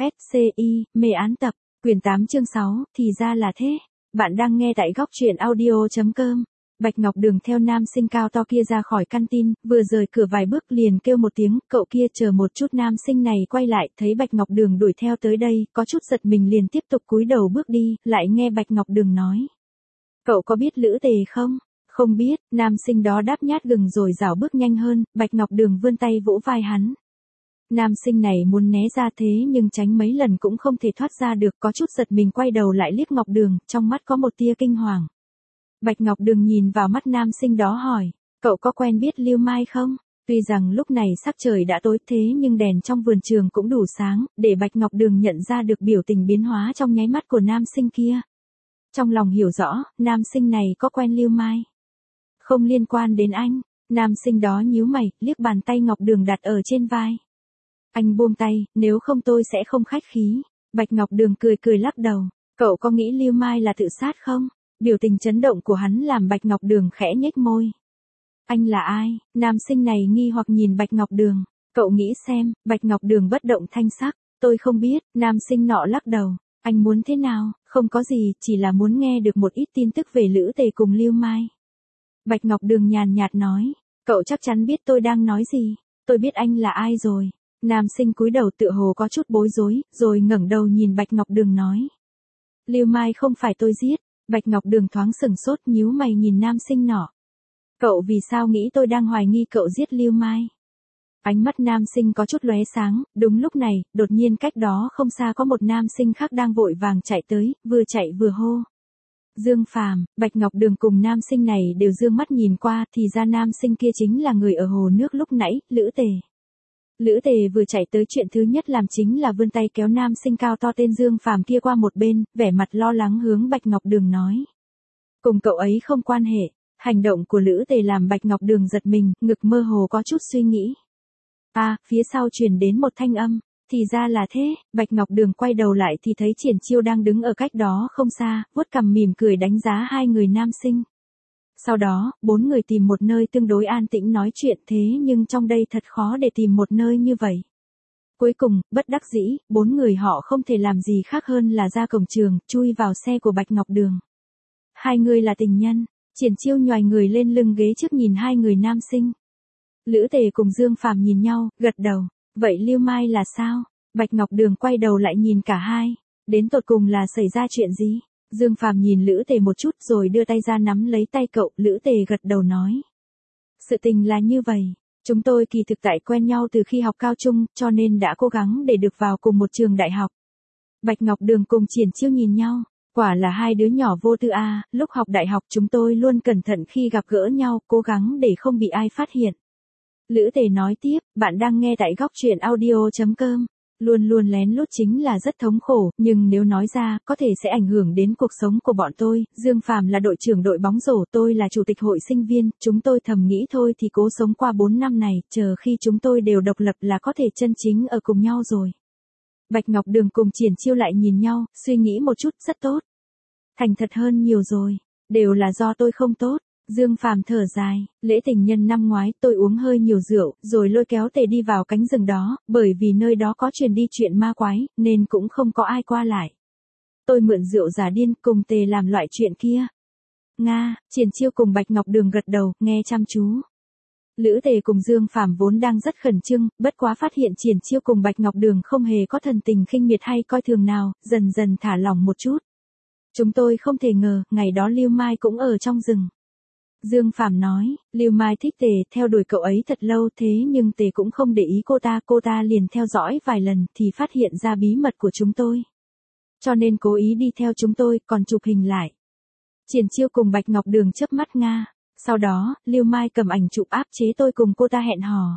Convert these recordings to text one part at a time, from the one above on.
SCI, mê án tập, quyển 8 chương 6, thì ra là thế. Bạn đang nghe tại góc truyện audio.com. Bạch Ngọc Đường theo nam sinh cao to kia ra khỏi căn tin, vừa rời cửa vài bước liền kêu một tiếng, cậu kia chờ một chút. Nam sinh này quay lại, thấy Bạch Ngọc Đường đuổi theo tới đây, có chút giật mình liền tiếp tục cúi đầu bước đi, lại nghe Bạch Ngọc Đường nói. Cậu có biết Lữ Tề không? Không biết, nam sinh đó đáp nhát gừng rồi rảo bước nhanh hơn, Bạch Ngọc Đường vươn tay vỗ vai hắn. Nam sinh này muốn né ra thế nhưng tránh mấy lần cũng không thể thoát ra được, có chút giật mình quay đầu lại liếc Ngọc Đường, trong mắt có một tia kinh hoàng. Bạch Ngọc Đường nhìn vào mắt nam sinh đó hỏi, cậu có quen biết Lưu Mai không? Tuy rằng lúc này sắc trời đã tối thế nhưng đèn trong vườn trường cũng đủ sáng, để Bạch Ngọc Đường nhận ra được biểu tình biến hóa trong nháy mắt của nam sinh kia. Trong lòng hiểu rõ, nam sinh này có quen Lưu Mai. Không liên quan đến anh, nam sinh đó nhíu mày, liếc bàn tay Ngọc Đường đặt ở trên vai. Anh buông tay, nếu không tôi sẽ không khách khí. Bạch Ngọc Đường cười cười lắc đầu, cậu có nghĩ Lưu Mai là tự sát không? Biểu tình chấn động của hắn làm Bạch Ngọc Đường khẽ nhếch môi. Anh là ai? Nam sinh này nghi hoặc nhìn Bạch Ngọc Đường. Cậu nghĩ xem, Bạch Ngọc Đường bất động thanh sắc. Tôi không biết, nam sinh nọ lắc đầu. Anh muốn thế nào? Không có gì, chỉ là muốn nghe được một ít tin tức về Lữ Tề cùng Lưu Mai. Bạch Ngọc Đường nhàn nhạt nói. Cậu chắc chắn biết tôi đang nói gì. Tôi biết anh là ai rồi. Nam sinh cúi đầu tựa hồ có chút bối rối, rồi ngẩng đầu nhìn Bạch Ngọc Đường nói. Lưu Mai không phải tôi giết. Bạch Ngọc Đường thoáng sừng sốt nhíu mày nhìn nam sinh nọ. Cậu vì sao nghĩ tôi đang hoài nghi cậu giết Lưu Mai? Ánh mắt nam sinh có chút lóe sáng, đúng lúc này, đột nhiên cách đó không xa có một nam sinh khác đang vội vàng chạy tới, vừa chạy vừa hô. Dương Phàm. Bạch Ngọc Đường cùng nam sinh này đều dương mắt nhìn qua, thì ra nam sinh kia chính là người ở hồ nước lúc nãy, Lữ Tề. Lữ Tề vừa chạy tới chuyện thứ nhất làm chính là vươn tay kéo nam sinh cao to tên Dương Phàm kia qua một bên, vẻ mặt lo lắng hướng Bạch Ngọc Đường nói. Cùng cậu ấy không quan hệ. Hành động của Lữ Tề làm Bạch Ngọc Đường giật mình, ngực mơ hồ có chút suy nghĩ. Phía sau truyền đến một thanh âm. Thì ra là thế, Bạch Ngọc Đường quay đầu lại thì thấy Triển Chiêu đang đứng ở cách đó không xa, vuốt cằm mỉm cười đánh giá hai người nam sinh. Sau đó, bốn người tìm một nơi tương đối an tĩnh nói chuyện thế nhưng trong đây thật khó để tìm một nơi như vậy. Cuối cùng, bất đắc dĩ, bốn người họ không thể làm gì khác hơn là ra cổng trường, chui vào xe của Bạch Ngọc Đường. Hai người là tình nhân, Triển Chiêu nhoài người lên lưng ghế trước nhìn hai người nam sinh. Lữ Tề cùng Dương Phàm nhìn nhau, gật đầu, vậy Lưu Mai là sao? Bạch Ngọc Đường quay đầu lại nhìn cả hai, đến tột cùng là xảy ra chuyện gì? Dương Phàm nhìn Lữ Tề một chút rồi đưa tay ra nắm lấy tay cậu, Lữ Tề gật đầu nói. Sự tình là như vậy, chúng tôi kỳ thực tại quen nhau từ khi học cao trung, cho nên đã cố gắng để được vào cùng một trường đại học. Bạch Ngọc Đường cùng Triển Chiêu nhìn nhau, quả là hai đứa nhỏ vô tư lúc học đại học chúng tôi luôn cẩn thận khi gặp gỡ nhau, cố gắng để không bị ai phát hiện. Lữ Tề nói tiếp, bạn đang nghe tại góc truyện audio.com. Luôn luôn lén lút chính là rất thống khổ, nhưng nếu nói ra, có thể sẽ ảnh hưởng đến cuộc sống của bọn tôi. Dương Phàm là đội trưởng đội bóng rổ, tôi là chủ tịch hội sinh viên, chúng tôi thầm nghĩ thôi thì cố sống qua 4 năm này, chờ khi chúng tôi đều độc lập là có thể chân chính ở cùng nhau rồi. Bạch Ngọc Đường cùng Triển Chiêu lại nhìn nhau, suy nghĩ một chút, rất tốt. Thành thật hơn nhiều rồi, đều là do tôi không tốt. Dương Phàm thở dài, lễ tình nhân năm ngoái tôi uống hơi nhiều rượu, rồi lôi kéo Tề đi vào cánh rừng đó, bởi vì nơi đó có truyền đi chuyện ma quái, nên cũng không có ai qua lại. Tôi mượn rượu giả điên cùng Tề làm loại chuyện kia. Nga, Triển Chiêu cùng Bạch Ngọc Đường gật đầu, nghe chăm chú. Lữ Tề cùng Dương Phàm vốn đang rất khẩn trương, bất quá phát hiện Triển Chiêu cùng Bạch Ngọc Đường không hề có thần tình khinh miệt hay coi thường nào, dần dần thả lỏng một chút. Chúng tôi không thể ngờ, ngày đó Lưu Mai cũng ở trong rừng. Dương Phàm nói, Lưu Mai thích Tề, theo đuổi cậu ấy thật lâu thế nhưng Tề cũng không để ý cô ta liền theo dõi vài lần thì phát hiện ra bí mật của chúng tôi. Cho nên cố ý đi theo chúng tôi, còn chụp hình lại. Triển Chiêu cùng Bạch Ngọc Đường chớp mắt Nga. Sau đó, Lưu Mai cầm ảnh chụp áp chế tôi cùng cô ta hẹn hò.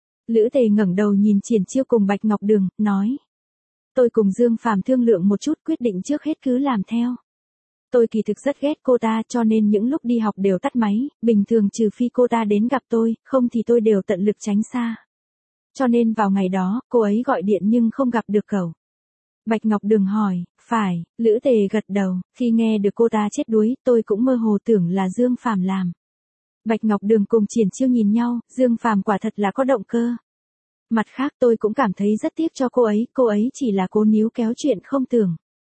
Lữ Tề ngẩng đầu nhìn Triển Chiêu cùng Bạch Ngọc Đường, nói. Tôi cùng Dương Phàm thương lượng một chút quyết định trước hết cứ làm theo. Tôi kỳ thực rất ghét cô ta cho nên những lúc đi học đều tắt máy, bình thường trừ phi cô ta đến gặp tôi, không thì tôi đều tận lực tránh xa. Cho nên vào ngày đó, cô ấy gọi điện nhưng không gặp được cậu. Bạch Ngọc Đường hỏi, phải, Lữ Tề gật đầu, khi nghe được cô ta chết đuối, tôi cũng mơ hồ tưởng là Dương Phàm làm. Bạch Ngọc Đường cùng Triển Chiêu nhìn nhau, Dương Phàm quả thật là có động cơ. Mặt khác tôi cũng cảm thấy rất tiếc cho cô ấy chỉ là cố níu kéo chuyện không tưởng.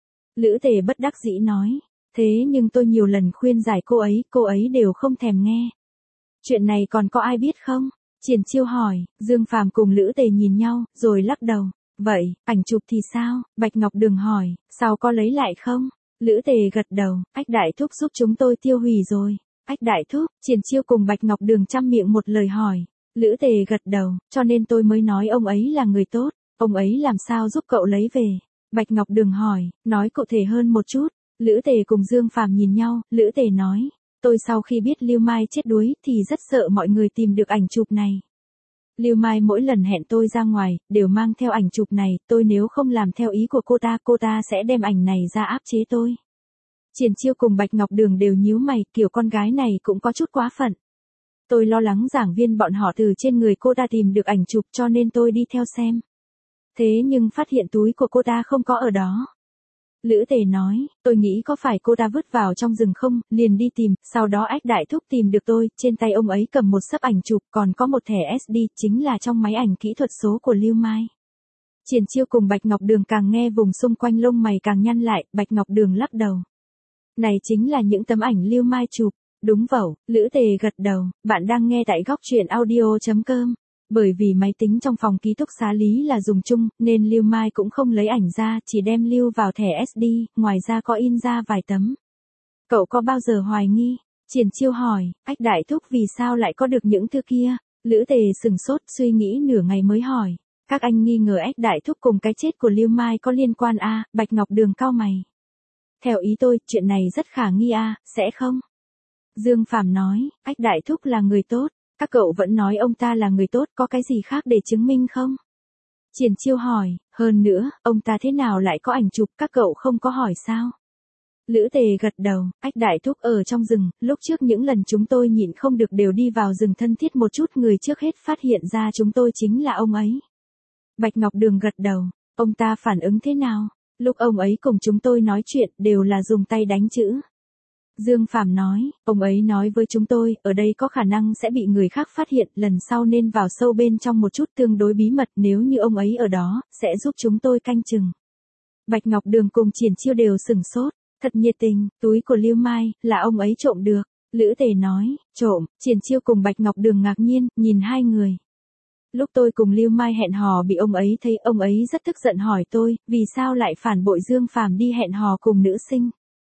Lữ Tề bất đắc dĩ nói, thế nhưng tôi nhiều lần khuyên giải cô ấy đều không thèm nghe. Chuyện này còn có ai biết không? Triển Chiêu hỏi, Dương Phàm cùng Lữ Tề nhìn nhau, rồi lắc đầu. Vậy, ảnh chụp thì sao? Bạch Ngọc Đường hỏi, sao có lấy lại không? Lữ Tề gật đầu, Ách Đại Thúc giúp chúng tôi tiêu hủy rồi. Ách Đại Thúc, Triển Chiêu cùng Bạch Ngọc Đường chăm miệng một lời hỏi. Lữ Tề gật đầu, cho nên tôi mới nói ông ấy là người tốt, ông ấy làm sao giúp cậu lấy về? Bạch Ngọc Đường hỏi, nói cụ thể hơn một chút. Lữ Tề cùng Dương Phàm nhìn nhau, Lữ Tề nói, tôi sau khi biết Lưu Mai chết đuối thì rất sợ mọi người tìm được ảnh chụp này. Lưu Mai mỗi lần hẹn tôi ra ngoài, đều mang theo ảnh chụp này, tôi nếu không làm theo ý của cô ta sẽ đem ảnh này ra áp chế tôi. Triển Chiêu cùng Bạch Ngọc Đường đều nhíu mày, kiểu con gái này cũng có chút quá phận. Tôi lo lắng giảng viên bọn họ từ trên người cô ta tìm được ảnh chụp cho nên tôi đi theo xem. Thế nhưng phát hiện túi của cô ta không có ở đó. Lữ Tề nói, tôi nghĩ có phải cô ta vứt vào trong rừng không, liền đi tìm, sau đó Ách Đại Thúc tìm được tôi, trên tay ông ấy cầm một xấp ảnh chụp, còn có một thẻ SD, chính là trong máy ảnh kỹ thuật số của Lưu Mai. Triển Chiêu cùng Bạch Ngọc Đường càng nghe vùng xung quanh lông mày càng nhăn lại, Bạch Ngọc Đường lắc đầu. Này chính là những tấm ảnh Lưu Mai chụp, đúng vẩu, Lữ Tề gật đầu, bạn đang nghe tại góc truyện audio.com. Bởi vì máy tính trong phòng ký túc xá Lý là dùng chung, nên Lưu Mai cũng không lấy ảnh ra, chỉ đem lưu vào thẻ SD, ngoài ra có in ra vài tấm. Cậu có bao giờ hoài nghi? Triển Chiêu hỏi, Ách Đại Thúc vì sao lại có được những thứ kia? Lữ Tề sừng sốt, suy nghĩ nửa ngày mới hỏi. Các anh nghi ngờ Ách Đại Thúc cùng cái chết của Lưu Mai có liên quan à? Bạch Ngọc Đường cau mày. Theo ý tôi, chuyện này rất khả nghi à, sẽ không? Dương Phàm nói, Ách Đại Thúc là người tốt. Các cậu vẫn nói ông ta là người tốt, có cái gì khác để chứng minh không? Triển Chiêu hỏi, hơn nữa, ông ta thế nào lại có ảnh chụp, các cậu không có hỏi sao? Lữ Tề gật đầu, Ách Đại Thúc ở trong rừng, lúc trước những lần chúng tôi nhịn không được đều đi vào rừng thân thiết một chút, người trước hết phát hiện ra chúng tôi chính là ông ấy. Bạch Ngọc Đường gật đầu, ông ta phản ứng thế nào? Lúc ông ấy cùng chúng tôi nói chuyện đều là dùng tay đánh chữ. Dương Phàm nói, ông ấy nói với chúng tôi, ở đây có khả năng sẽ bị người khác phát hiện, lần sau nên vào sâu bên trong một chút tương đối bí mật, nếu như ông ấy ở đó, sẽ giúp chúng tôi canh chừng. Bạch Ngọc Đường cùng Triển Chiêu đều sừng sốt, thật nhiệt tình, túi của Lưu Mai, là ông ấy trộm được. Lữ Tề nói, trộm, Triển Chiêu cùng Bạch Ngọc Đường ngạc nhiên, nhìn hai người. Lúc tôi cùng Lưu Mai hẹn hò bị ông ấy thấy, ông ấy rất tức giận hỏi tôi, vì sao lại phản bội Dương Phàm đi hẹn hò cùng nữ sinh.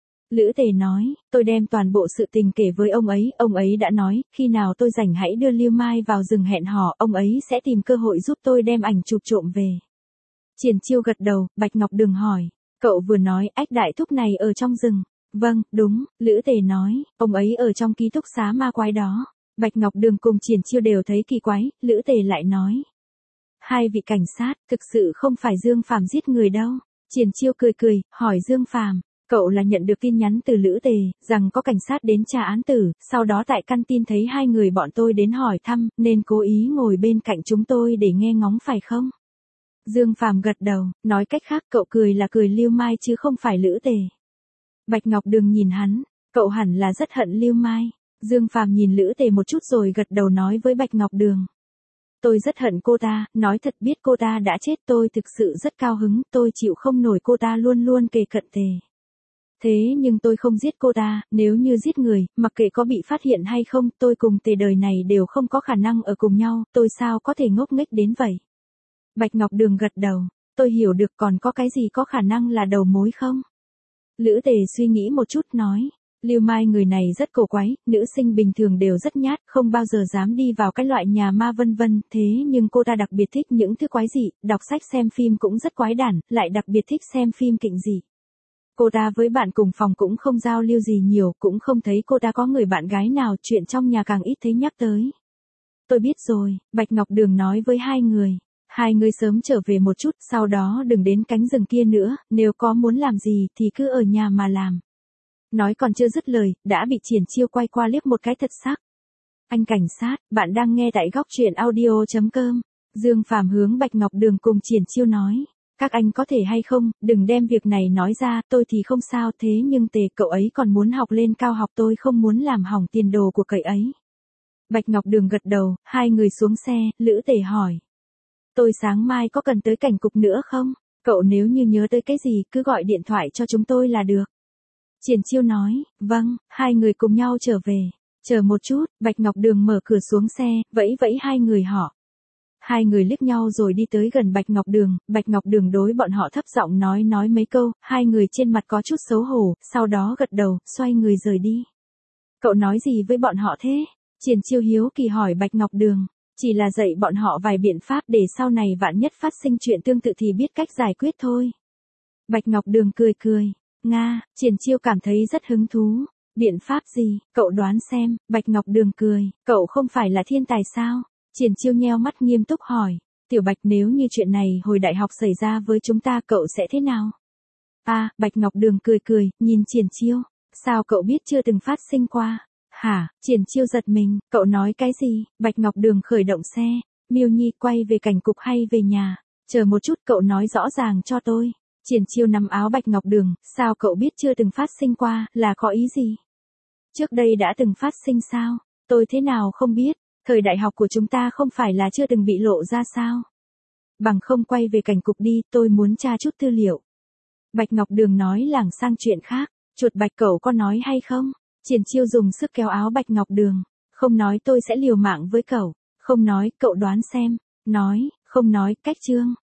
Lữ Tề nói, tôi đem toàn bộ sự tình kể với ông ấy đã nói, khi nào tôi rảnh hãy đưa Lưu Mai vào rừng hẹn hò, ông ấy sẽ tìm cơ hội giúp tôi đem ảnh chụp trộm về. Triển Chiêu gật đầu, Bạch Ngọc Đường hỏi, cậu vừa nói Ách Đại Thúc này ở trong rừng. Vâng, đúng, Lữ Tề nói, ông ấy ở trong ký túc xá ma quái đó. Bạch Ngọc Đường cùng Triển Chiêu đều thấy kỳ quái, Lữ Tề lại nói. Hai vị cảnh sát, thực sự không phải Dương Phàm giết người đâu. Triển Chiêu cười, hỏi Dương Phàm. Cậu là nhận được tin nhắn từ Lữ Tề, rằng có cảnh sát đến tra án tử, sau đó tại căn tin thấy hai người bọn tôi đến hỏi thăm, nên cố ý ngồi bên cạnh chúng tôi để nghe ngóng phải không? Dương Phàm gật đầu, nói cách khác cậu cười là cười Lưu Mai chứ không phải Lữ Tề. Bạch Ngọc Đường nhìn hắn, cậu hẳn là rất hận Lưu Mai. Dương Phàm nhìn Lữ Tề một chút rồi gật đầu nói với Bạch Ngọc Đường. Tôi rất hận cô ta, nói thật biết cô ta đã chết tôi thực sự rất cao hứng, tôi chịu không nổi cô ta luôn luôn kề cận Tề. Thế nhưng tôi không giết cô ta, nếu như giết người, mặc kệ có bị phát hiện hay không, tôi cùng Tề đời này đều không có khả năng ở cùng nhau, tôi sao có thể ngốc nghếch đến vậy. Bạch Ngọc Đường gật đầu, tôi hiểu được, còn có cái gì có khả năng là đầu mối không? Lữ Tề suy nghĩ một chút nói, Lưu Mai người này rất cổ quái, nữ sinh bình thường đều rất nhát, không bao giờ dám đi vào cái loại nhà ma vân vân, thế nhưng cô ta đặc biệt thích những thứ quái dị, đọc sách xem phim cũng rất quái đản, lại đặc biệt thích xem phim kịch dị. Cô ta với bạn cùng phòng cũng không giao lưu gì nhiều, cũng không thấy cô ta có người bạn gái nào, chuyện trong nhà càng ít thấy nhắc tới. Tôi biết rồi, Bạch Ngọc Đường nói với hai người. Hai người sớm trở về một chút, sau đó đừng đến cánh rừng kia nữa, nếu có muốn làm gì thì cứ ở nhà mà làm. Nói còn chưa dứt lời, đã bị Triển Chiêu quay qua liếc một cái thật sắc. Anh cảnh sát, bạn đang nghe tại góc truyện audio.com. Dương Phàm hướng Bạch Ngọc Đường cùng Triển Chiêu nói. Các anh có thể hay không, đừng đem việc này nói ra, tôi thì không sao, thế nhưng Tề cậu ấy còn muốn học lên cao học, tôi không muốn làm hỏng tiền đồ của cậu ấy. Bạch Ngọc Đường gật đầu, hai người xuống xe, Lữ Tề hỏi. Tôi sáng mai có cần tới cảnh cục nữa không? Cậu nếu như nhớ tới cái gì cứ gọi điện thoại cho chúng tôi là được. Triển Chiêu nói, vâng, hai người cùng nhau trở về. Chờ một chút, Bạch Ngọc Đường mở cửa xuống xe, vẫy vẫy hai người họ. Hai người liếc nhau rồi đi tới gần Bạch Ngọc Đường đối bọn họ thấp giọng nói mấy câu, hai người trên mặt có chút xấu hổ, sau đó gật đầu, xoay người rời đi. Cậu nói gì với bọn họ thế? Triển Chiêu hiếu kỳ hỏi Bạch Ngọc Đường. Chỉ là dạy bọn họ vài biện pháp để sau này vạn nhất phát sinh chuyện tương tự thì biết cách giải quyết thôi. Bạch Ngọc Đường cười cười. Nga, Triển Chiêu cảm thấy rất hứng thú. Biện pháp gì, cậu đoán xem, Bạch Ngọc Đường cười. Cậu không phải là thiên tài sao? Triển Chiêu nheo mắt nghiêm túc hỏi. Tiểu Bạch, nếu như chuyện này hồi đại học xảy ra với chúng ta cậu sẽ thế nào? Bạch Ngọc Đường cười cười, nhìn Triển Chiêu. Sao cậu biết chưa từng phát sinh qua? Hả? Triển Chiêu giật mình, cậu nói cái gì? Bạch Ngọc Đường khởi động xe. Miêu Nhi quay về cảnh cục hay về nhà? Chờ một chút, cậu nói rõ ràng cho tôi. Triển Chiêu nắm áo Bạch Ngọc Đường, sao cậu biết chưa từng phát sinh qua, là có ý gì? Trước đây đã từng phát sinh sao? Tôi thế nào không biết, thời đại học của chúng ta không phải là chưa từng bị lộ ra sao? Bằng không quay về cảnh cục đi, tôi muốn tra chút tư liệu. Bạch Ngọc Đường nói lảng sang chuyện khác, chuột bạch cậu có nói hay không? Triển Chiêu dùng sức kéo áo Bạch Ngọc Đường. Không nói tôi sẽ liều mạng với cậu. Không nói, cậu đoán xem. Nói, không nói, cách chương.